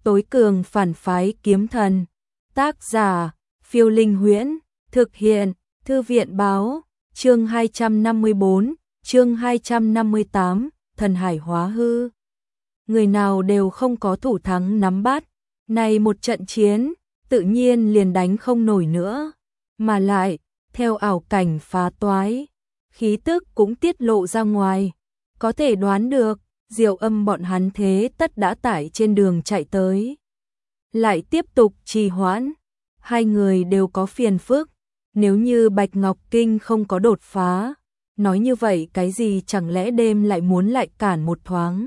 tối cường phản phái kiếm thần. Tác giả, Phiêu Linh Huyễn, thực hiện, Thư viện báo, chương 254, chương 258, thần hải hóa hư. Người nào đều không có thủ thắng nắm bắt, này một trận chiến, tự nhiên liền đánh không nổi nữa, mà lại, theo ảo cảnh phá toái, khí tức cũng tiết lộ ra ngoài, có thể đoán được, Diệu Âm bọn hắn thế tất đã tải trên đường chạy tới. Lại tiếp tục trì hoãn, hai người đều có phiền phức, nếu như Bạch Ngọc Kinh không có đột phá, nói như vậy cái gì chẳng lẽ đêm lại muốn lại cản một thoáng.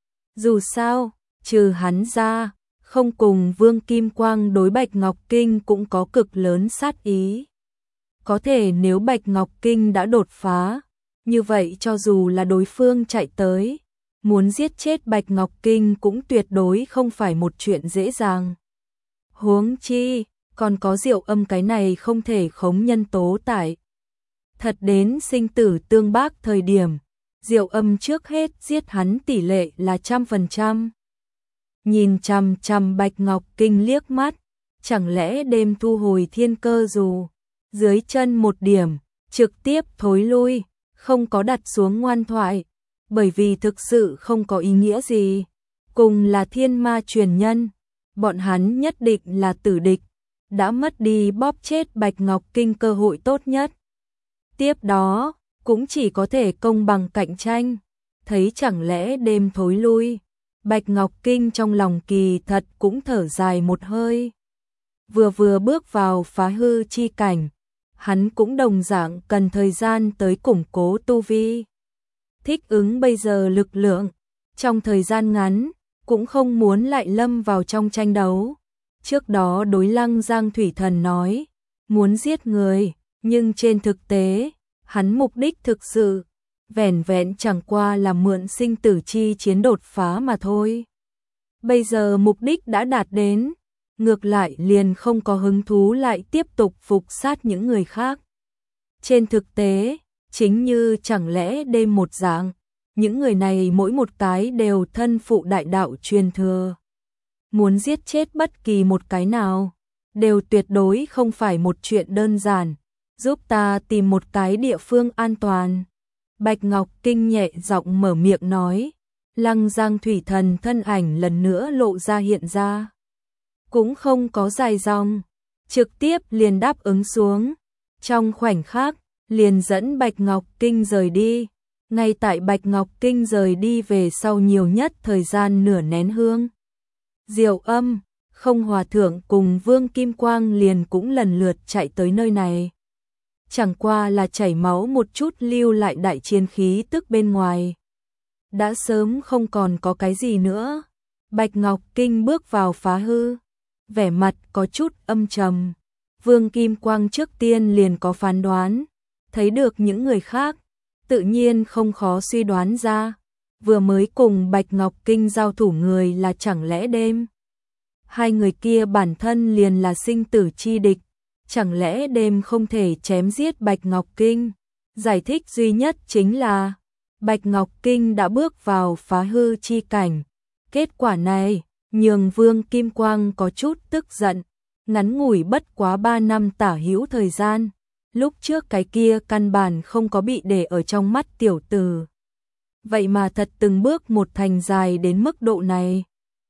Dù sao, trừ hắn ra, không cùng Vương Kim Quang đối Bạch Ngọc Kinh cũng có cực lớn sát ý. Có thể nếu Bạch Ngọc Kinh đã đột phá, như vậy cho dù là đối phương chạy tới, muốn giết chết Bạch Ngọc Kinh cũng tuyệt đối không phải một chuyện dễ dàng. Huống chi, còn có Diệu Âm cái này không thể khống nhân tố tại. Thật đến sinh tử tương bác thời điểm, Diệu Âm trước hết giết hắn tỷ lệ là 100%. Nhìn chằm chằm Bạch Ngọc Kinh liếc mắt, chẳng lẽ đêm thu hồi thiên cơ dù, dưới chân một điểm, trực tiếp thối lui, không có đặt xuống ngoan thoại, bởi vì thực sự không có ý nghĩa gì. Cùng là thiên ma truyền nhân, bọn hắn nhất định là tử địch, đã mất đi bóp chết Bạch Ngọc Kinh cơ hội tốt nhất. Tiếp đó, cũng chỉ có thể công bằng cạnh tranh, thấy chẳng lẽ đêm thối lui, Bạch Ngọc Kinh trong lòng kỳ thật cũng thở dài một hơi. Vừa bước vào phá hư chi cảnh, hắn cũng đồng dạng cần thời gian tới củng cố tu vi. Thích ứng bây giờ lực lượng, trong thời gian ngắn, cũng không muốn lại lâm vào trong tranh đấu. Trước đó đối Lăng Giang Thủy Thần nói, muốn giết người, nhưng trên thực tế, hắn mục đích thực sự, vẻn vẹn chẳng qua là mượn sinh tử chi chiến đột phá mà thôi. Bây giờ mục đích đã đạt đến, ngược lại liền không có hứng thú lại tiếp tục phục sát những người khác. Trên thực tế, chính như chẳng lẽ đêm một dạng, những người này mỗi một cái đều thân phụ đại đạo truyền thừa. Muốn giết chết bất kỳ một cái nào, đều tuyệt đối không phải một chuyện đơn giản, giúp ta tìm một cái địa phương an toàn. Bạch Ngọc Kinh nhẹ giọng mở miệng nói, Lăng Giang Thủy Thần thân ảnh lần nữa lộ ra hiện ra. Cũng không có dài dòng, trực tiếp liền đáp ứng xuống. Trong khoảnh khắc, liền dẫn Bạch Ngọc Kinh rời đi. Ngay tại Bạch Ngọc Kinh rời đi về sau nhiều nhất thời gian nửa nén hương. Diệu Âm, Không Hòa Thượng cùng Vương Kim Quang liền cũng lần lượt chạy tới nơi này. Chẳng qua là chảy máu một chút lưu lại đại chiến khí tức bên ngoài. Đã sớm không còn có cái gì nữa. Bạch Ngọc Kinh bước vào phá hư, vẻ mặt có chút âm trầm. Vương Kim Quang trước tiên liền có phán đoán, thấy được những người khác, tự nhiên không khó suy đoán ra, vừa mới cùng Bạch Ngọc Kinh giao thủ người là chẳng lẽ đêm. Hai người kia bản thân liền là sinh tử chi địch, chẳng lẽ đêm không thể chém giết Bạch Ngọc Kinh. Giải thích duy nhất chính là, Bạch Ngọc Kinh đã bước vào phá hư chi cảnh. Kết quả này, nhường Vương Kim Quang có chút tức giận, ngắn ngủi bất quá 3 năm tả hữu thời gian. Lúc trước cái kia căn bản không có bị để ở trong mắt tiểu tử. Vậy mà thật từng bước một thành dài đến mức độ này.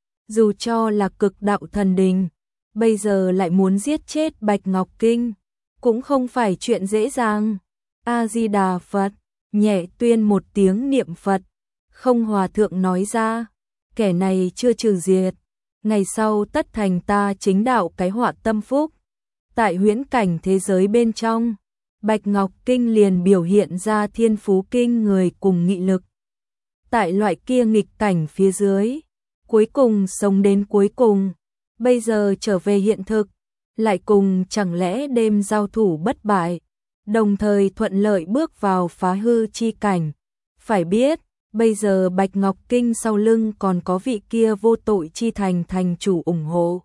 Dù cho là cực đạo thần đình, bây giờ lại muốn giết chết Bạch Ngọc Kinh, cũng không phải chuyện dễ dàng. A-di-đà Phật, nhẹ tuyên một tiếng niệm Phật, Không Hòa Thượng nói ra, kẻ này chưa trừ diệt, ngày sau tất thành ta chính đạo cái họa tâm phúc. Tại huyễn cảnh thế giới bên trong, Bạch Ngọc Kinh liền biểu hiện ra thiên phú kinh người cùng nghị lực. Tại loại kia nghịch cảnh phía dưới, cuối cùng sống đến cuối cùng, bây giờ trở về hiện thực, lại cùng chẳng lẽ đêm giao thủ bất bại, đồng thời thuận lợi bước vào phá hư chi cảnh. Phải biết, bây giờ Bạch Ngọc Kinh sau lưng còn có vị kia vô tội chi thành thành chủ ủng hộ.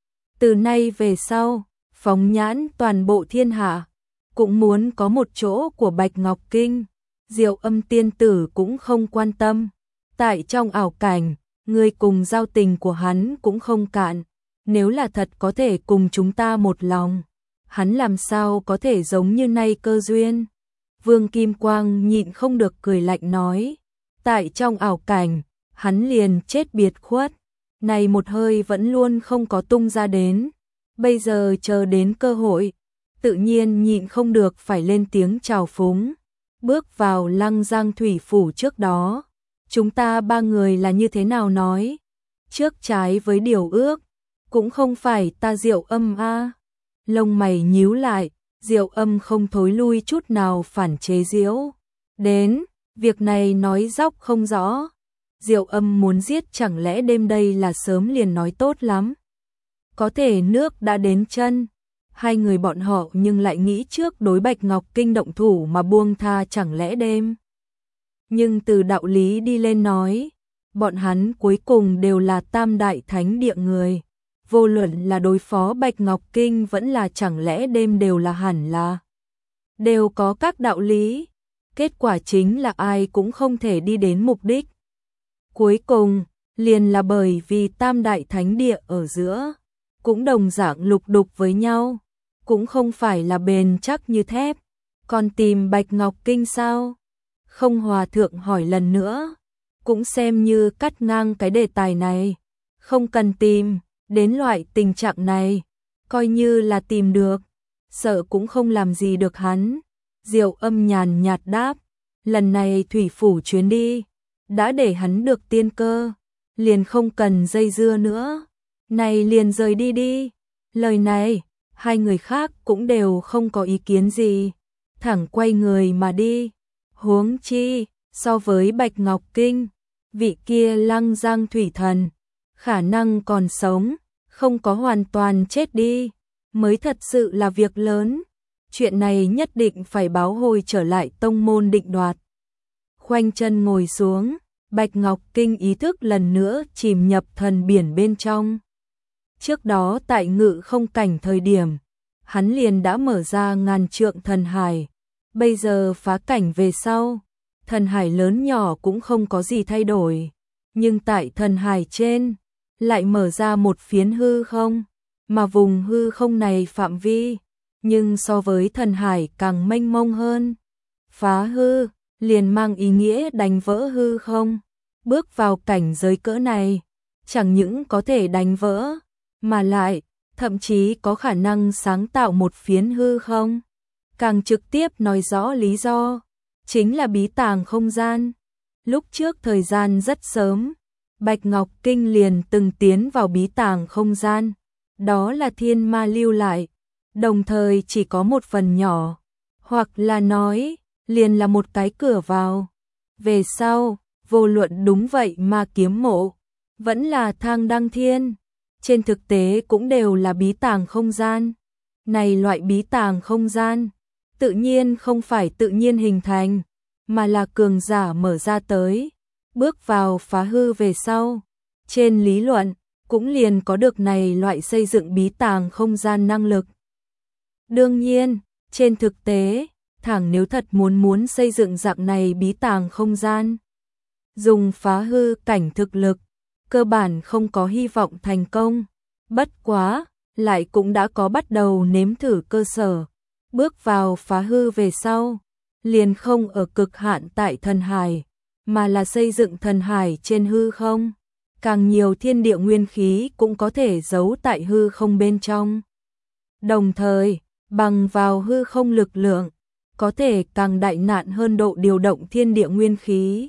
Từ nay về sau, phóng nhãn toàn bộ thiên hạ, cũng muốn có một chỗ của Bạch Ngọc Kinh. Diệu Âm tiên tử cũng không quan tâm, tại trong ảo cảnh, Ngươi cùng giao tình của hắn cũng không cạn, nếu là thật có thể cùng chúng ta một lòng, hắn làm sao có thể giống như nay cơ duyên. Vương Kim Quang nhịn không được cười lạnh nói, tại trong ảo cảnh, hắn liền chết biệt khuất, này một hơi vẫn luôn không có tung ra đến, bây giờ chờ đến cơ hội, tự nhiên nhịn không được phải lên tiếng chào phúng. Bước vào Lăng Giang thủy phủ trước đó, chúng ta ba người là như thế nào nói, trước trái với điều ước, cũng không phải ta Diệu Âm a. Lông mày nhíu lại, Diệu Âm không thối lui chút nào phản chế giễu. Đến, việc này nói dóc không rõ. Diệu Âm muốn giết chẳng lẽ đêm đây là sớm liền nói tốt lắm. Có thể nước đã đến chân, hai người bọn họ nhưng lại nghĩ trước đối Bạch Ngọc Kinh động thủ mà buông tha chẳng lẽ đêm. Nhưng từ đạo lý đi lên nói, bọn hắn cuối cùng đều là tam đại thánh địa người. Vô luận là đối phó Bạch Ngọc Kinh vẫn là chẳng lẽ đêm đều là hẳn là. Đều có các đạo lý. Kết quả chính là ai cũng không thể đi đến mục đích. Cuối cùng, liền là bởi vì tam đại thánh địa ở giữa, cũng đồng dạng lục đục với nhau, cũng không phải là bền chắc như thép. Còn tìm Bạch Ngọc Kinh sao? Không hòa thượng hỏi lần nữa, cũng xem như cắt ngang cái đề tài này. Không cần tìm, đến loại tình trạng này, coi như là tìm được, sợ cũng không làm gì được hắn. Diệu Âm nhàn nhạt đáp, lần này thủy phủ chuyến đi, đã để hắn được tiên cơ, liền không cần dây dưa nữa, này liền rời đi đi. Lời này, hai người khác cũng đều không có ý kiến gì, thẳng quay người mà đi. Huống chi, so với Bạch Ngọc Kinh, vị kia Lăng Giang thủy thần, khả năng còn sống, không có hoàn toàn chết đi, mới thật sự là việc lớn. Chuyện này nhất định phải báo hồi trở lại tông môn định đoạt. Khoanh chân ngồi xuống, Bạch Ngọc Kinh ý thức lần nữa chìm nhập thần biển bên trong. Trước đó tại ngự không cảnh thời điểm, hắn liền đã mở ra ngàn trượng thần hải. Bây giờ phá cảnh về sau, thần hải lớn nhỏ cũng không có gì thay đổi. Nhưng tại thần hải trên, lại mở ra một phiến hư không, mà vùng hư không này phạm vi, nhưng so với thần hải càng mênh mông hơn. Phá hư, liền mang ý nghĩa đánh vỡ hư không. Bước vào cảnh giới cỡ này, chẳng những có thể đánh vỡ, mà lại, thậm chí có khả năng sáng tạo một phiến hư không. Càng trực tiếp nói rõ lý do, chính là bí tàng không gian. Lúc trước thời gian rất sớm, Bạch Ngọc Kinh liền từng tiến vào bí tàng không gian, đó là thiên ma lưu lại, đồng thời chỉ có một phần nhỏ, hoặc là nói, liền là một cái cửa vào. Về sau, vô luận đúng vậy ma kiếm mộ, vẫn là thang đăng thiên, trên thực tế cũng đều là bí tàng không gian. Này loại bí tàng không gian, tự nhiên không phải tự nhiên hình thành, mà là cường giả mở ra tới, bước vào phá hư về sau. Trên lý luận, cũng liền có được này loại xây dựng bí tàng không gian năng lực. Đương nhiên, trên thực tế, thẳng nếu thật muốn xây dựng dạng này bí tàng không gian, dùng phá hư cảnh thực lực, cơ bản không có hy vọng thành công. Bất quá, lại cũng đã có bắt đầu nếm thử cơ sở. Bước vào phá hư về sau, liền không ở cực hạn tại thần hải, mà là xây dựng thần hải trên hư không. Càng nhiều thiên địa nguyên khí cũng có thể giấu tại hư không bên trong. Đồng thời, bằng vào hư không lực lượng, có thể càng đại nạn hơn độ điều động thiên địa nguyên khí.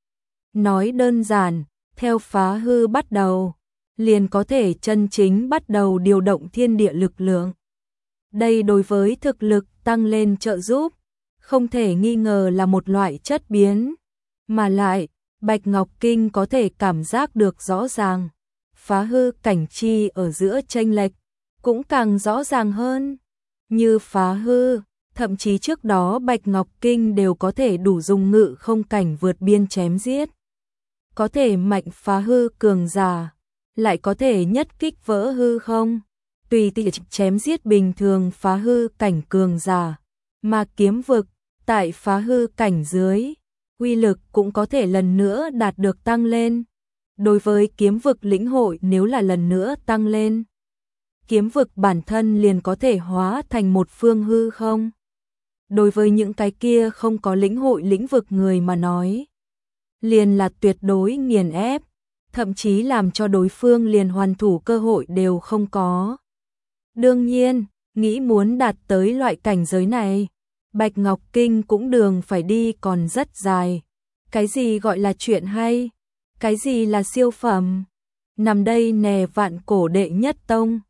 Nói đơn giản, theo phá hư bắt đầu, liền có thể chân chính bắt đầu điều động thiên địa lực lượng. Đây đối với thực lực tăng lên trợ giúp, không thể nghi ngờ là một loại chất biến, mà lại, Bạch Ngọc Kinh có thể cảm giác được rõ ràng, phá hư cảnh chi ở giữa chênh lệch, cũng càng rõ ràng hơn. Như phá hư, thậm chí trước đó Bạch Ngọc Kinh đều có thể đủ dùng ngự không cảnh vượt biên chém giết. Có thể mạnh phá hư cường giả, lại có thể nhất kích vỡ hư không, tùy tiện chém giết bình thường phá hư cảnh cường giả, mà kiếm vực, tại phá hư cảnh dưới, uy lực cũng có thể lần nữa đạt được tăng lên. Đối với kiếm vực lĩnh hội nếu là lần nữa tăng lên, kiếm vực bản thân liền có thể hóa thành một phương hư không. Đối với những cái kia không có lĩnh hội lĩnh vực người mà nói, liền là tuyệt đối nghiền ép, thậm chí làm cho đối phương liền hoàn thủ cơ hội đều không có. Đương nhiên, nghĩ muốn đạt tới loại cảnh giới này, Bạch Ngọc Kinh cũng đường phải đi còn rất dài. Cái gì gọi là chuyện hay? Cái gì là siêu phẩm? Nằm đây nè vạn cổ đệ nhất tông,